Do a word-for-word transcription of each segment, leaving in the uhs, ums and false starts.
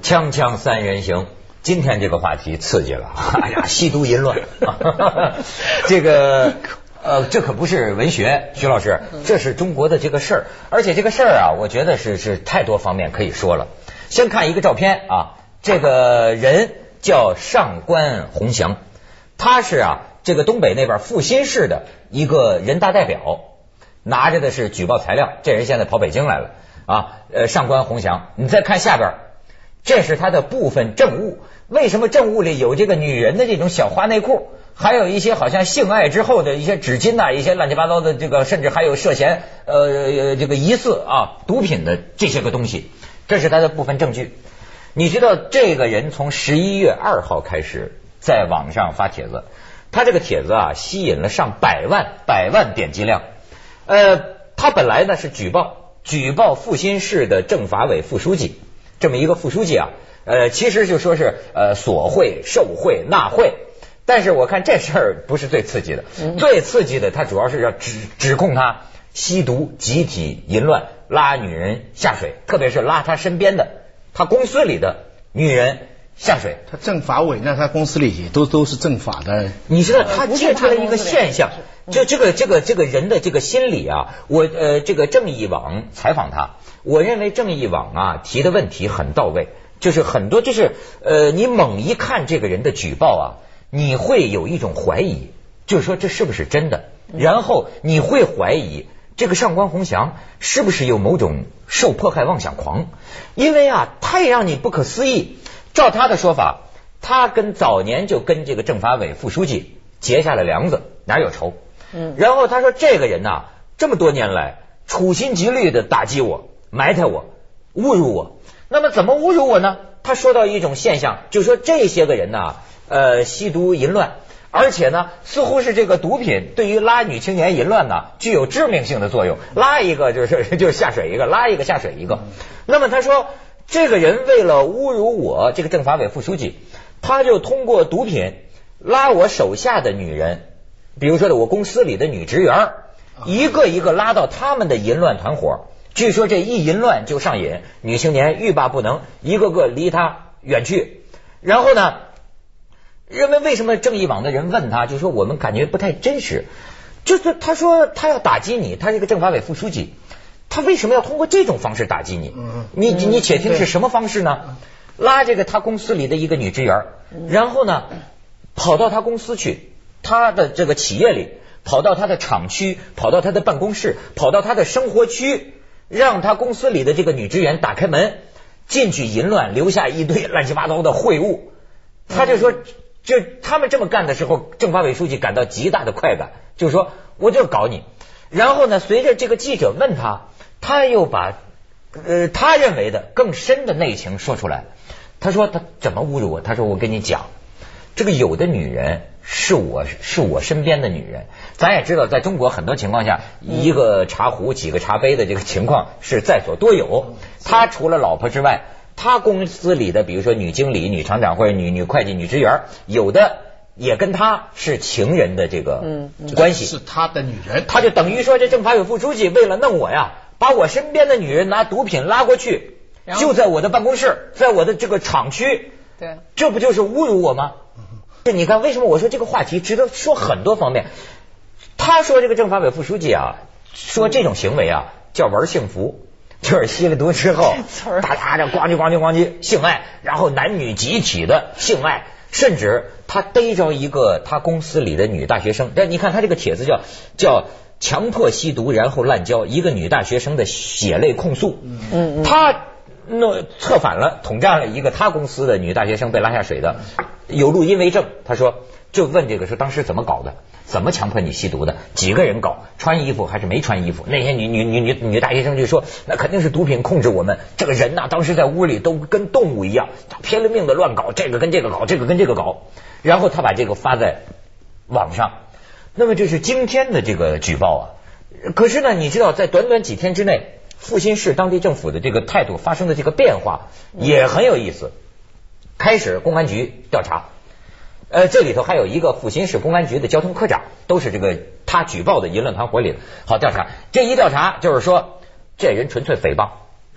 锵锵三人行，今天这个话题刺激了，哎呀，吸毒淫乱，这个呃，这可不是文学，徐老师，这是中国的这个事儿，而且这个事儿啊，我觉得是是太多方面可以说了。先看一个照片啊，这个人叫上官鸿翔，他是啊这个东北那边阜新市的一个人大代表，拿着的是举报材料，这人现在跑北京来了啊，呃，上官鸿翔，你再看下边。这是他的部分证物，为什么证物里有这个女人的这种小花内裤，还有一些好像性爱之后的一些纸巾呐、啊，一些乱七八糟的这个，甚至还有涉嫌呃这个疑似啊毒品的这些个东西，这是他的部分证据。你知道这个人从十一月二号开始在网上发帖子，他这个帖子啊吸引了上百万百万点击量。呃，他本来呢是举报举报阜新市的政法委副书记。这么一个副书记啊，呃，其实就说是呃索贿、受贿、纳贿，但是我看这事儿不是最刺激的，嗯、最刺激的他主要是要指指控他吸毒、集体淫乱、拉女人下水，特别是拉他身边的他公司里的女人下水。 他政法委那他公司里也都都是政法的， 你知道他揭出来一个现象，就这个这个这个人的这个心理啊，我呃这个正义网采访他。我认为正义网啊提的问题很到位，就是很多就是呃你猛一看这个人的举报啊，你会有一种怀疑，就是说这是不是真的，然后你会怀疑这个上官鸿翔是不是有某种受迫害妄想狂，因为啊太让你不可思议。照他的说法，他跟早年就跟这个政法委副书记结下了梁子，哪有仇，嗯，然后他说这个人呐这么多年来处心积虑的打击我，埋汰我，侮辱我。那么怎么侮辱我呢？他说到一种现象，就是说这些个人呢，呃，吸毒淫乱，而且呢，似乎是这个毒品对于拉女青年淫乱呢，具有致命性的作用。拉一个就是就是下水一个，拉一个下水一个。那么他说，这个人为了侮辱我这个政法委副书记，他就通过毒品拉我手下的女人，比如说我公司里的女职员，一个一个拉到他们的淫乱团伙。据说这一淫乱就上瘾，女青年欲罢不能，一个个离他远去。然后呢，认为为什么正义网的人问他，就说我们感觉不太真实，就是他说他要打击你，他是个政法委副书记，他为什么要通过这种方式打击你？你你且听是什么方式呢？拉这个他公司里的一个女职员，然后呢跑到他公司去，他的这个企业里，跑到他的厂区，跑到他的办公室，跑到他的生活区。让他公司里的这个女职员打开门进去淫乱，留下一堆乱七八糟的秽物。他就说，就他们这么干的时候，政法委书记感到极大的快感，就是说我就搞你。然后呢，随着这个记者问他，他又把呃他认为的更深的内情说出来。他说他怎么侮辱我？他说我跟你讲，这个有的女人是我是我身边的女人，咱也知道，在中国很多情况下，一个茶壶几个茶杯的这个情况是在所多有。他除了老婆之外，他公司里的比如说女经理、女厂长或者女女会计、女职员，有的也跟他是情人的这个关系， 是他的女人， 他就等于说这政法委副书记为了弄我呀，把我身边的女人拿毒品拉过去，就在我的办公室，在我的这个厂区，对，这不就是侮辱我吗？你看为什么我说这个话题值得说很多方面。他说这个政法委副书记啊，说这种行为啊叫玩幸福，就是吸了毒之后大家这咣叽咣叽咣叽性爱，然后男女集体的性爱，甚至他逮着一个他公司里的女大学生，但你看他这个帖子叫叫强迫吸毒然后滥交，一个女大学生的血泪控诉。嗯，他弄策反了，统战了一个他公司的女大学生被拉下水的，有录音为证。他说就问这个说当时怎么搞的，怎么强迫你吸毒的，几个人搞，穿衣服还是没穿衣服。那些女女女女女大学生就说那肯定是毒品控制我们，这个人呐、啊、当时在屋里都跟动物一样，拼了命的乱搞，这个跟这个搞，这个跟这个搞。然后他把这个发在网上。那么这是今天的这个举报啊。可是呢你知道在短短几天之内，阜新市当地政府的这个态度发生的这个变化也很有意思。开始公安局调查，呃，这里头还有一个阜新市公安局的交通科长，都是这个他举报的淫乱团伙里的。好，调查这一调查就是说，这人纯粹诽谤，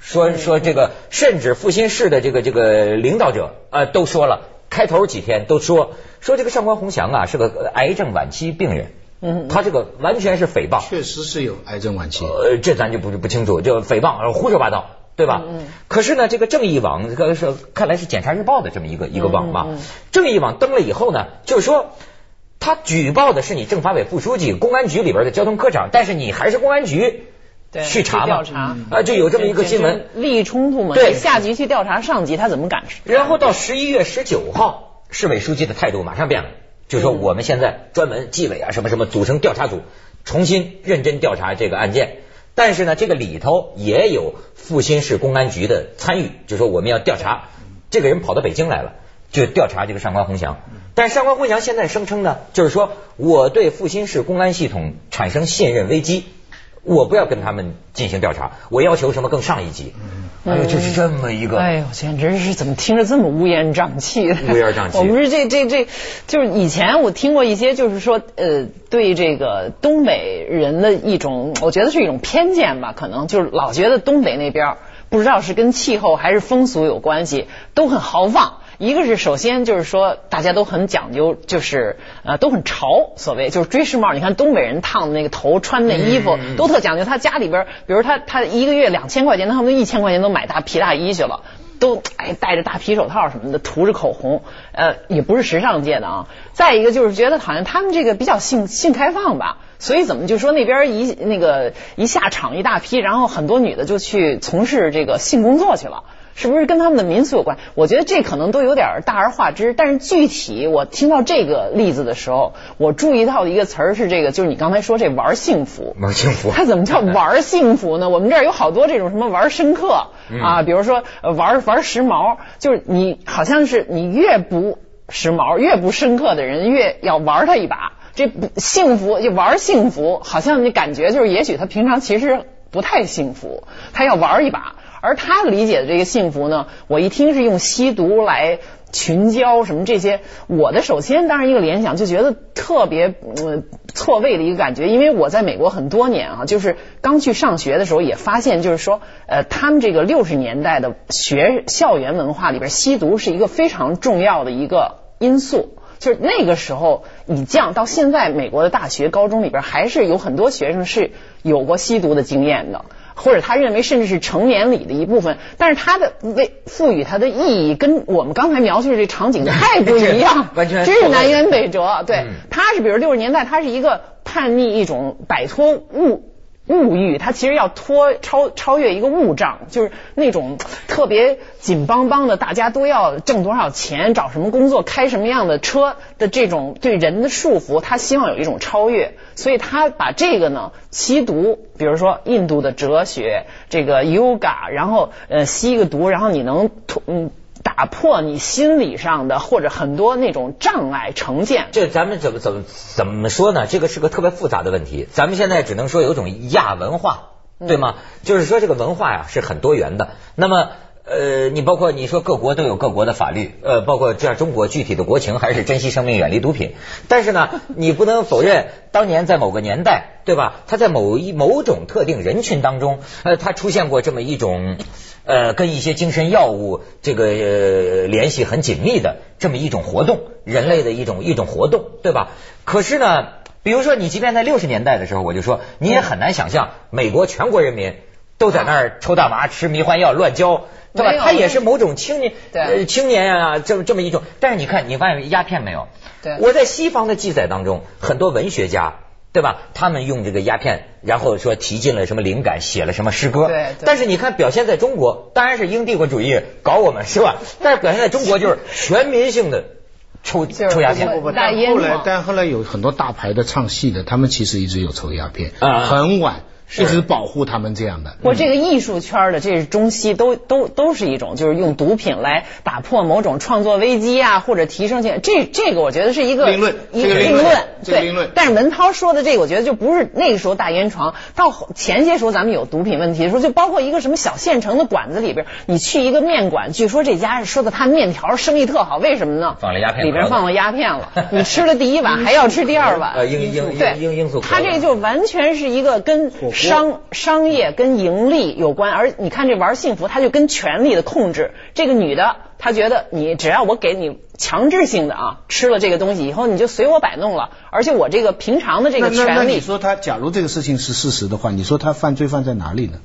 说说这个，甚至阜新市的这个这个领导者呃都说了，开头几天都说说这个上官宏祥啊是个癌症晚期病人。嗯，他这个完全是诽谤， 确实是有癌症晚期， 呃，这咱就不不清楚，就诽谤，胡说八道，对吧？嗯。可是呢，这个正义网这个是看来是检察日报的这么一个一个网吧，嗯嗯、正义网登了以后呢，就是说他举报的是你政法委副书记、公安局里边的交通科长，但是你还是公安局去查嘛， 调查啊，就有这么一个新闻， 利益冲突嘛， 对， 下级去调查上级，他怎么敢？ 然后到十一月十九号，市委书记的态度马上变了。就说我们现在专门纪委啊什么什么组成调查组，重新认真调查这个案件。但是呢，这个里头也有阜新市公安局的参与，就说我们要调查这个人跑到北京来了，就调查这个上官宏祥。但是上官宏祥现在声称呢，就是说我对阜新市公安系统产生信任危机，我不要跟他们进行调查，我要求什么更上一级。哎呦，就是这么一个， 哎呦，简直是怎么听着这么乌烟瘴气的？ 乌烟瘴气。 我们是这这这，就是以前我听过一些，就是说呃，对这个东北人的一种，我觉得是一种偏见吧，可能就是老觉得东北那边不知道是跟气候还是风俗有关系，都很豪放。一个是首先就是说大家都很讲究，就是呃都很潮，所谓就是追时髦。你看东北人烫的那个头，穿那衣服、嗯、都特讲究。他家里边，比如他他一个月两千块钱，他们一千块钱都买大皮大衣去了，都哎戴着大皮手套什么的，涂着口红，呃也不是时尚界的啊。再一个就是觉得好像他们这个比较性性开放吧。所以怎么就说那边一那个一下场一大批，然后很多女的就去从事这个性工作去了。是不是跟他们的民俗有关？我觉得这可能都有点大而化之，但是具体我听到这个例子的时候，我注意到的一个词儿是这个，就是你刚才说这玩幸福。 玩幸福， 它怎么叫玩幸福呢？我们这儿有好多这种什么玩深刻、嗯、啊，比如说玩玩时髦，就是你好像是你越不时髦、越不深刻的人，越要玩他一把。这幸福就玩幸福，好像你感觉就是，也许他平常其实不太幸福，他要玩一把。而他理解的这个幸福呢，我一听是用吸毒来群交什么这些，我的首先当然一个联想就觉得特别呃错位的一个感觉，因为我在美国很多年啊，就是刚去上学的时候也发现，就是说呃他们这个六十年代的学校园文化里边，吸毒是一个非常重要的一个因素。就是那个时候以降到现在，美国的大学高中里边还是有很多学生是有过吸毒的经验的，或者他认为甚至是成年礼的一部分，但是他的为赋予他的意义跟我们刚才描述的这场景太不一样， 完全真是南辕北辙。对，他是比如六十年代，他是一个叛逆一种摆脱物物欲，他其实要脱超超越一个物障，就是那种特别紧邦邦的，大家都要挣多少钱，找什么工作，开什么样的车的这种对人的束缚，他希望有一种超越，所以他把这个呢吸毒，比如说印度的哲学，这个 yoga， 然后呃吸一个毒，然后你能嗯。打破你心理上的或者很多那种障碍成见。 这咱们怎么怎么怎么说呢？这个是个特别复杂的问题。咱们现在只能说有种亚文化，对吗？嗯、就是说这个文化呀是很多元的。那么呃，你包括你说各国都有各国的法律，呃，包括这样中国具体的国情还是珍惜生命、远离毒品。但是呢，你不能否认，当年在某个年代，对吧？它在某一某种特定人群当中，呃，它出现过这么一种。呃，跟一些精神药物这个、呃、联系很紧密的这么一种活动，人类的一种一种活动，对吧？可是呢，比如说你即便在六十年代的时候，我就说你也很难想象美国全国人民都在那儿抽大麻、吃迷幻药、乱交，对吧？它也是某种青年呃青年啊，这么这么一种。但是你看，你发现鸦片没有？ 对， 我在西方的记载当中，很多文学家。对吧？他们用这个鸦片，然后说提进了什么灵感，写了什么诗歌。 对。 但是你看，表现在中国，当然是英帝国主义搞我们，是吧？但是表现在中国就是全民性的抽抽鸦片。 但后来，但后来有很多大牌的唱戏的，他们其实一直有抽鸦片，啊、很晚。一直保护他们这样的。 我这个艺术圈的，这是中西都都都是一种，就是用毒品来打破某种创作危机啊，或者提升性。这这个我觉得是一个定论， 一个定论，对。但是文涛说的这个，我觉得就不是那个时候大烟床，到前些时候咱们有毒品问题的时候，就包括一个什么小县城的馆子里边，你去一个面馆，据说这家说的他面条生意特好，为什么呢？ 放了鸦片， 里边放了鸦片了。你吃了第一碗，还要吃第二碗。 呃，罂罂罂罂罂粟。 他这个就完全是一个跟商商业跟盈利有关，而你看这玩幸福，它就跟权力的控制。这个女的，她觉得你只要我给你强制性的啊吃了这个东西以后，你就随我摆弄了，而且我这个平常的这个权利。 那那你说他，假如这个事情是事实的话，你说他犯罪犯在哪里呢？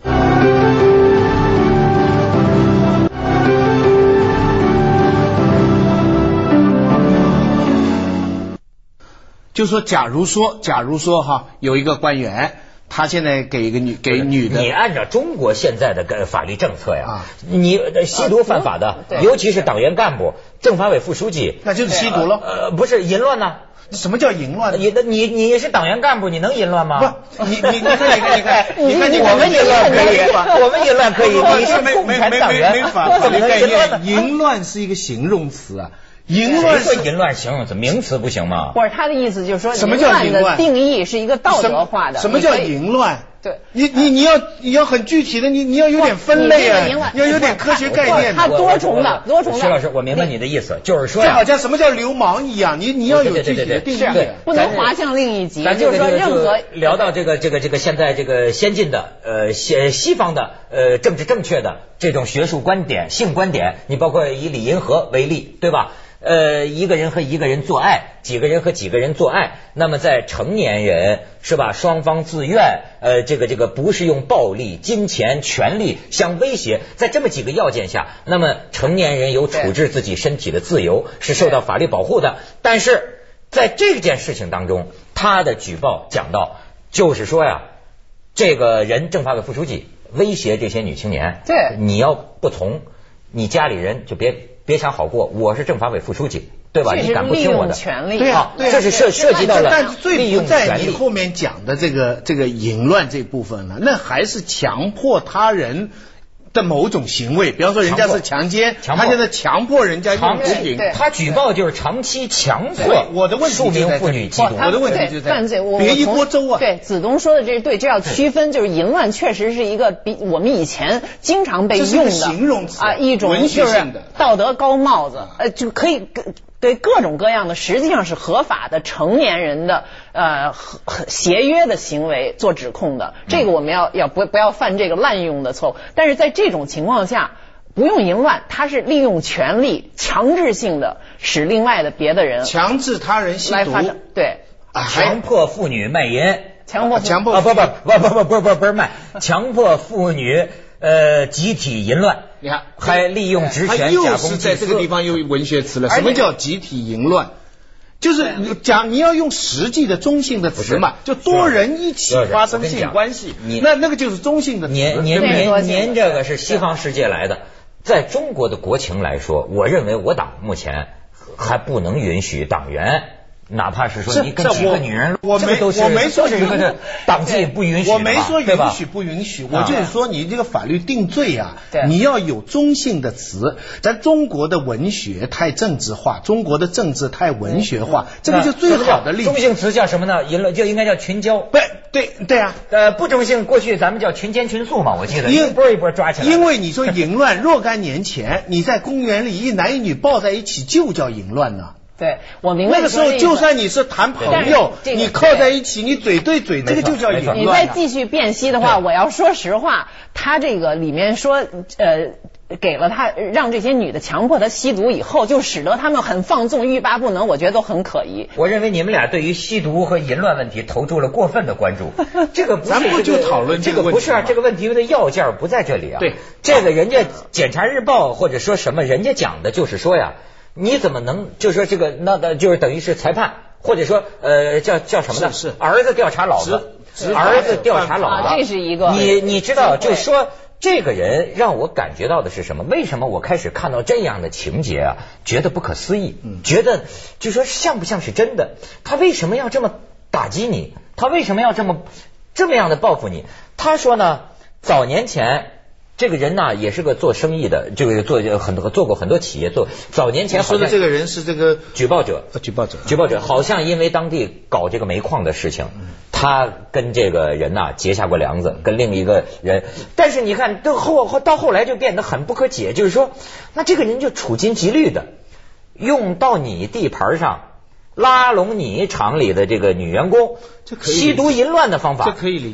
就说假如说，假如说哈，有一个官员，他现在给一个女给女的， 你按照中国现在的个法律政策呀，啊、你吸毒犯法的，啊、尤其是党员干部、政法委副书记， 那就是吸毒了。 呃，不是淫乱呢？ 什么叫淫乱？ 你你你是党员干部，你能淫乱吗？ 不，你你你看你看你看，你看你我们淫乱可以，我们淫乱可以，你是共产党员， 没法法律概念。淫乱是一个形容词啊。淫乱是淫乱形容词，名词不行吗？ 不是，他的意思就是说， 什么叫淫乱的定义是一个道德化的。 什么叫淫乱？ 对， 你你你要你要很具体的，你你要有点分类啊，你要有点科学概念。 它多重的，多重的。 徐老师，我明白你的意思，就是说， 就好像什么叫流氓一样，你你要有具体的定义， 对， 不能滑向另一级。 就是说，任何聊到这个这个这个现在这个先进的呃西西方的呃政治正确的这种学术观点、性观点，你包括以李银河为例，对吧？呃，一个人和一个人做爱，几个人和几个人做爱，那么在成年人是吧，双方自愿，呃，这个这个不是用暴力、金钱、权力相威胁，在这么几个要件下，那么成年人有处置自己身体的自由，是受到法律保护的。但是在这件事情当中，他的举报讲到，就是说呀，这个人政法委副书记威胁这些女青年， 对， 你要不从，你家里人就别。别想好过，我是政法委副书记，对吧？你敢不听我的？ 对啊， 这是涉涉及到了， 但最不在你后面讲的这个这个淫乱这部分呢，那还是强迫他人的某种行为，比方说人家是强奸，他现在强迫人家用毒品， 他举报就是长期强迫。 我的问题数名妇女吸毒， 我的问题就在犯罪， 别一锅粥啊。 对，子东说的这是对，这要区分，就是淫乱确实是一个比我们以前经常被用的形容词啊，一种就是道德高帽子，呃，就可以对各种各样的实际上是合法的成年人的呃协约的行为做指控的，这个我们要要不不要犯这个滥用的错误。但是在这种情况下，不用淫乱，他是利用权力强制性的使另外的别的人强制他人吸毒， 对， 强迫妇女卖淫， 强迫强迫啊不不不不不不不不是卖，强迫妇女呃集体淫乱。 你看， 还利用职权假公济私， 在这个地方又文学词了。什么叫集体淫乱？就是讲你要用实际的中性的词嘛，就多人一起发生性关系，那那个就是中性的词。 您您您您这个是西方世界来的，在中国的国情来说，我认为我党目前还不能允许党员。哪怕是说你跟几个女人， 我没我没说这个党纪不允许， 我没说允许不允许，我就是说你这个法律定罪啊，你要有中性的词。咱中国的文学太政治化，中国的政治太文学化，这个就最好的例子。 中性词叫什么呢？淫乱就应该叫群交。 对对对啊， 呃，不中性过去咱们叫群奸群宿嘛，我记得一波一波抓起来。 因为你说淫乱，若干年前你在公园里一男一女抱在一起就叫淫乱呢。 对，我明白。 那个时候，就算你是谈朋友，你靠在一起，你嘴对嘴，这个就叫淫乱。 你再继续辨析的话，我要说实话，他这个里面说，呃，给了他让这些女的强迫他吸毒以后，就使得他们很放纵、欲罢不能，我觉得都很可疑。 我认为你们俩对于吸毒和淫乱问题投注了过分的关注。这个不是， 咱不就讨论这个不是啊？这个问题的要件不在这里啊。 对， 这个人家检察日报或者说什么，人家讲的就是说呀。你怎么能就说这个那的就是等于是裁判，或者说呃叫叫什么呢？ 是儿子调查老子，儿子调查老子， 这是一个。 你你知道，就是说这个人让我感觉到的是什么？为什么我开始看到这样的情节啊，觉得不可思议，觉得就说像不像是真的？他为什么要这么打击你？他为什么要这么这么样的报复你？他说呢，早年前。这个人呢，也是个做生意的，这个做很多做过很多企业，做早年前说的这个人是这个举报者， 举报者， 举报者好像因为当地搞这个煤矿的事情，他跟这个人呐结下过梁子，跟另一个人，但是你看到后到后来就变得很不可解，就是说，那这个人就处心积虑的用到你地盘上拉拢你厂里的这个女员工，吸毒淫乱的方法， 这可以理解。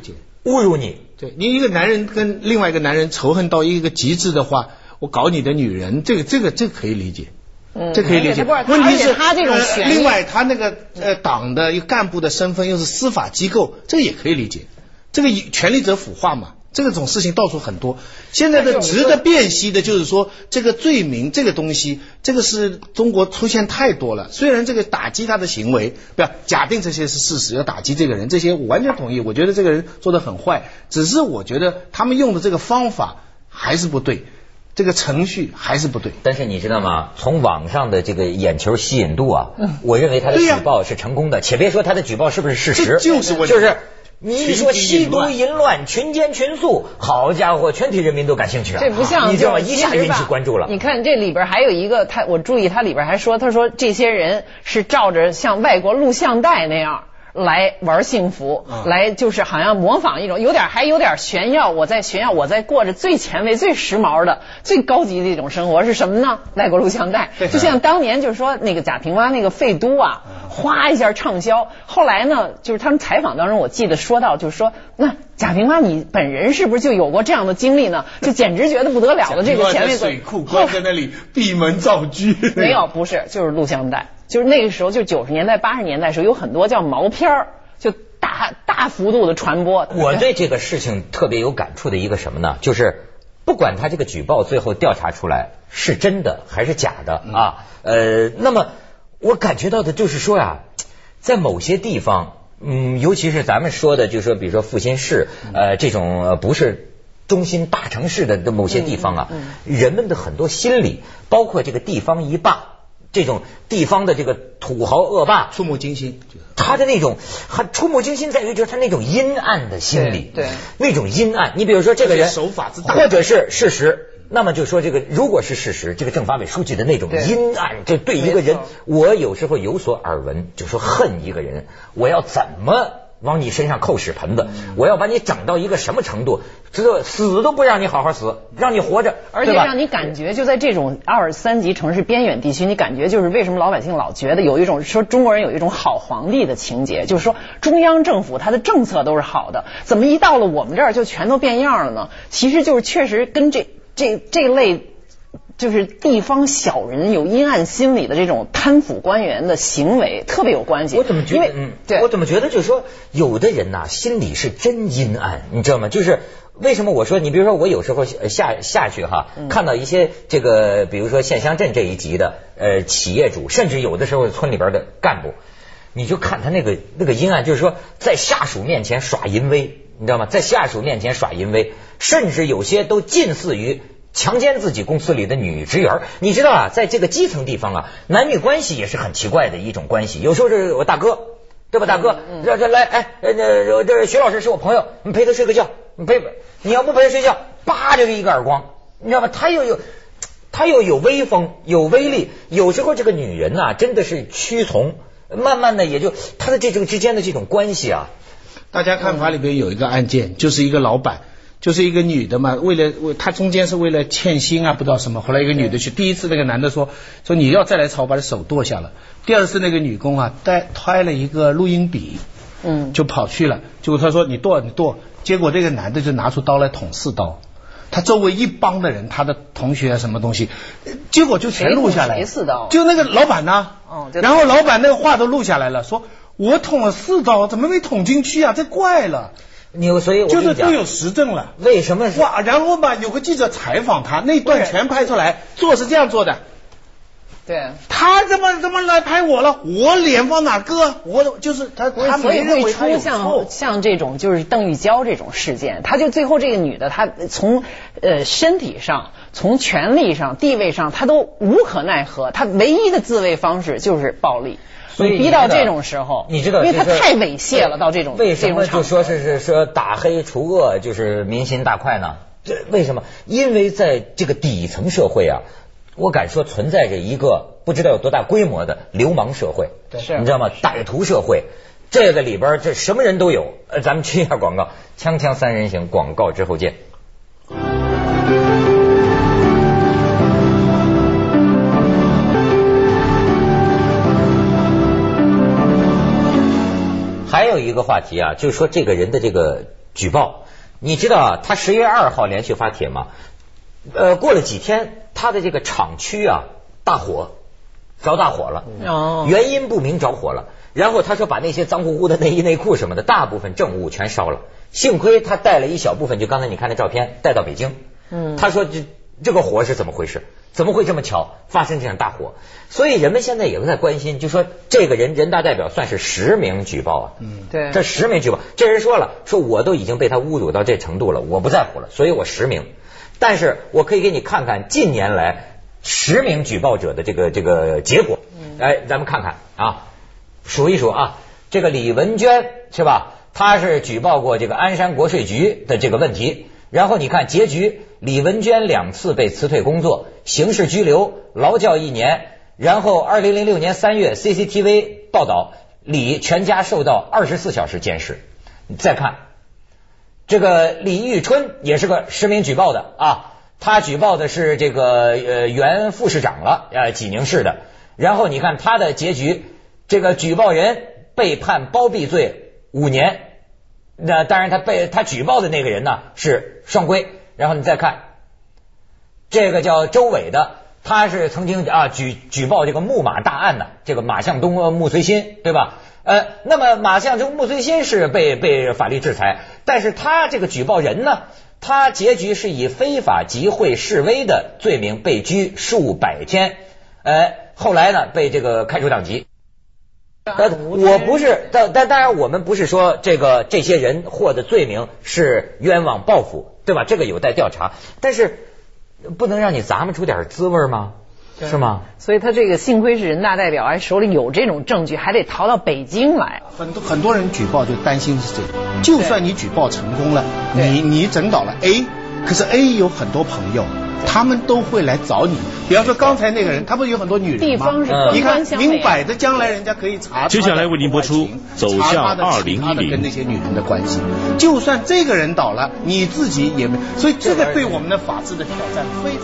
侮辱你。 对，你一个男人跟另外一个男人仇恨到一个极致的话，我搞你的女人，这个这个这个可以理解。嗯，这可以理解。问题是他这种呃，另外他那个呃党的一个干部的身份又是司法机构，这个也可以理解。这个权力者腐化嘛，这个种事情到处很多。现在的值得辨析的就是说，这个罪名这个东西，这个是中国出现太多了。虽然这个打击他的行为，不要假定这些是事实，要打击这个人，这些我完全同意。我觉得这个人做得很坏，只是我觉得他们用的这个方法还是不对。这个程序还是不对， 但是你知道吗？从网上的这个眼球吸引度啊，嗯、我认为他的举报是成功的。且别说他的举报是不是事实， 就是问题就是你一说吸毒淫乱、群奸群诉，好家伙，全体人民都感兴趣啊！ 这不像你知道吗？一下引起关注了。 你看这里边还有一个，他我注意他里边还说，他说这些人是照着像外国录像带那样来玩幸福，嗯、来就是好像模仿一种，有点还有点炫耀。我在炫耀，我在过着最前卫、最时髦的、最高级的一种生活是什么呢？外国录像带，就像当年就是说那个贾平凹那个废都啊，哗一下畅销。后来呢，就是他们采访当中，我记得说到，就是说那贾平凹你本人是不是就有过这样的经历呢？就简直觉得不得了的这个前卫水库关在那里闭门造车。 没有，不是，就是录像带。就是那个时候，就九十年代、八十年代的时候，有很多叫毛片儿，就大大幅度的传播。 我对这个事情特别有感触的一个什么呢？就是不管他这个举报最后调查出来是真的还是假的啊，呃，那么我感觉到的就是说呀，在某些地方，嗯，尤其是咱们说的，就是说，比如说阜新市，呃，这种呃不是中心大城市的某些地方啊，嗯嗯、人们的很多心理，包括这个地方一霸。这种地方的这个土豪恶霸触目惊心， 他的那种还触目惊心在于就是他那种阴暗的心理， 对，对那种阴暗。你比如说这个人手法之大， 或者是事实，那么就说这个如果是事实，这个政法委书记的那种阴暗，就对一个人，我有时候有所耳闻，就说恨一个人，我要怎么往你身上扣屎盆子，嗯、我要把你整到一个什么程度，这死都不让你好好死，让你活着， 而且让你感觉就在这种二三级城市边远地区，你感觉就是为什么老百姓老觉得有一种说中国人有一种好皇帝的情节，就是说中央政府它的政策都是好的，怎么一到了我们这儿就全都变样了呢？其实就是确实跟这这这类。就是地方小人有阴暗心理的这种贪腐官员的行为特别有关系。 我怎么觉得，嗯，对，我怎么觉得就是说，有的人呐、啊，心里是真阴暗，你知道吗？就是为什么我说，你比如说我有时候下下去哈，看到一些这个，比如说县乡镇这一级的呃企业主，甚至有的时候村里边的干部，你就看他那个那个阴暗，就是说在下属面前耍淫威，你知道吗？在下属面前耍淫威，甚至有些都近似于。强奸自己公司里的女职员，你知道啊，在这个基层地方啊，男女关系也是很奇怪的一种关系。有时候是我大哥，对吧？大哥，这这来，哎，这这徐老师是我朋友，你陪他睡个觉，你陪，你要不陪他睡觉，叭就一个耳光，你知道吗？他又有，他又有威风，有威力。有时候这个女人呐、啊，真的是屈从，慢慢的也就他的这这个之间的这种关系啊。 大家看法里边有一个案件，就是一个老板。就是一个女的嘛，为了为她中间是为了欠薪啊，不知道什么。后来一个女的去，第一次那个男的说说你要再来吵，把他手剁下了。第二次那个女工啊带揣了一个录音笔，嗯，就跑去了。结果他说你剁你剁，结果这个男的就拿出刀来捅四刀。他周围一帮的人，他的同学啊什么东西，结果就全录下来。 谁四刀？ 就那个老板呢？哦，然后老板那个话都录下来了，说我捅了四刀，怎么没捅进去啊？这怪了。 你所以我就是都有实证了， 为什么？ 哇！然后吧，有个记者采访他，那段全拍出来，做是这样做的。 对， 他怎么怎么来拍我了？我脸往哪搁？我就是他，他所以会出像像这种就是邓玉娇这种事件，他就最后这个女的，她从呃身体上、从权力上、地位上，她都无可奈何，她唯一的自卫方式就是暴力。所以逼到这种时候， 你知道， 因为他太猥亵了，到这种为什么就说是是说打黑除恶就是民心大快呢？这为什么？因为在这个底层社会啊，我敢说存在着一个不知道有多大规模的流氓社会， 是你知道吗？歹徒社会，这个里边这什么人都有。呃，咱们去一下广告，锵锵三人行，广告之后见。还有一个话题啊，就是说这个人的这个举报你知道他十月二号连续发帖吗？呃，过了几天，他的这个厂区啊大火，着大火了，哦，原因不明着火了。然后他说把那些脏乎乎的内衣内裤什么的，大部分证物全烧了。幸亏他带了一小部分，就刚才你看那照片，带到北京。嗯，他说这这个火是怎么回事？怎么会这么巧发生这样大火？所以人们现在也在关心，就说这个人人大代表算是实名举报啊。嗯，对，这实名举报，这人说了，说我都已经被他侮辱到这程度了，我不在乎了，所以我实名。但是我可以给你看看近年来实名举报者的这个这个结果。哎，咱们看看啊，数一数啊，这个李文娟是吧？她是举报过这个鞍山国税局的这个问题，然后你看结局，李文娟两次被辞退工作，刑事拘留，劳教一年。然后二零零六年三月 C C T V 报道，李全家受到二十四小时监视。你再看这个李玉春也是个实名举报的啊，他举报的是这个呃原副市长了，呃济宁市的。然后你看他的结局，这个举报人被判包庇罪五年，那当然他被他举报的那个人呢是双规。然后你再看这个叫周伟的，他是曾经啊举举报这个木马大案的，这个马向东、穆随新，对吧？呃，那么马向东、穆随新是被被法律制裁，但是他这个举报人呢，他结局是以非法集会示威的罪名被拘数百天，呃，后来呢被这个开除党籍。呃，我不是，但但当然我们不是说这个这些人获的罪名是冤枉报复，对吧？这个有待调查，但是不能让你咂摸出点滋味吗？是吗？ 所以他这个幸亏是人大代表，还手里有这种证据，还得逃到北京来。 很多很多人举报就担心是这个，就算你举报成功了，你你整倒了 A， 可是 A 有很多朋友，他们都会来找你。比方说刚才那个人，他不是有很多女人吗？ 地方是你看明摆着将来人家可以查。 接下来为您播出走向二零一零， 跟那些女人的关系。就算这个人倒了，你自己也没，所以这个对我们的法治的挑战非常。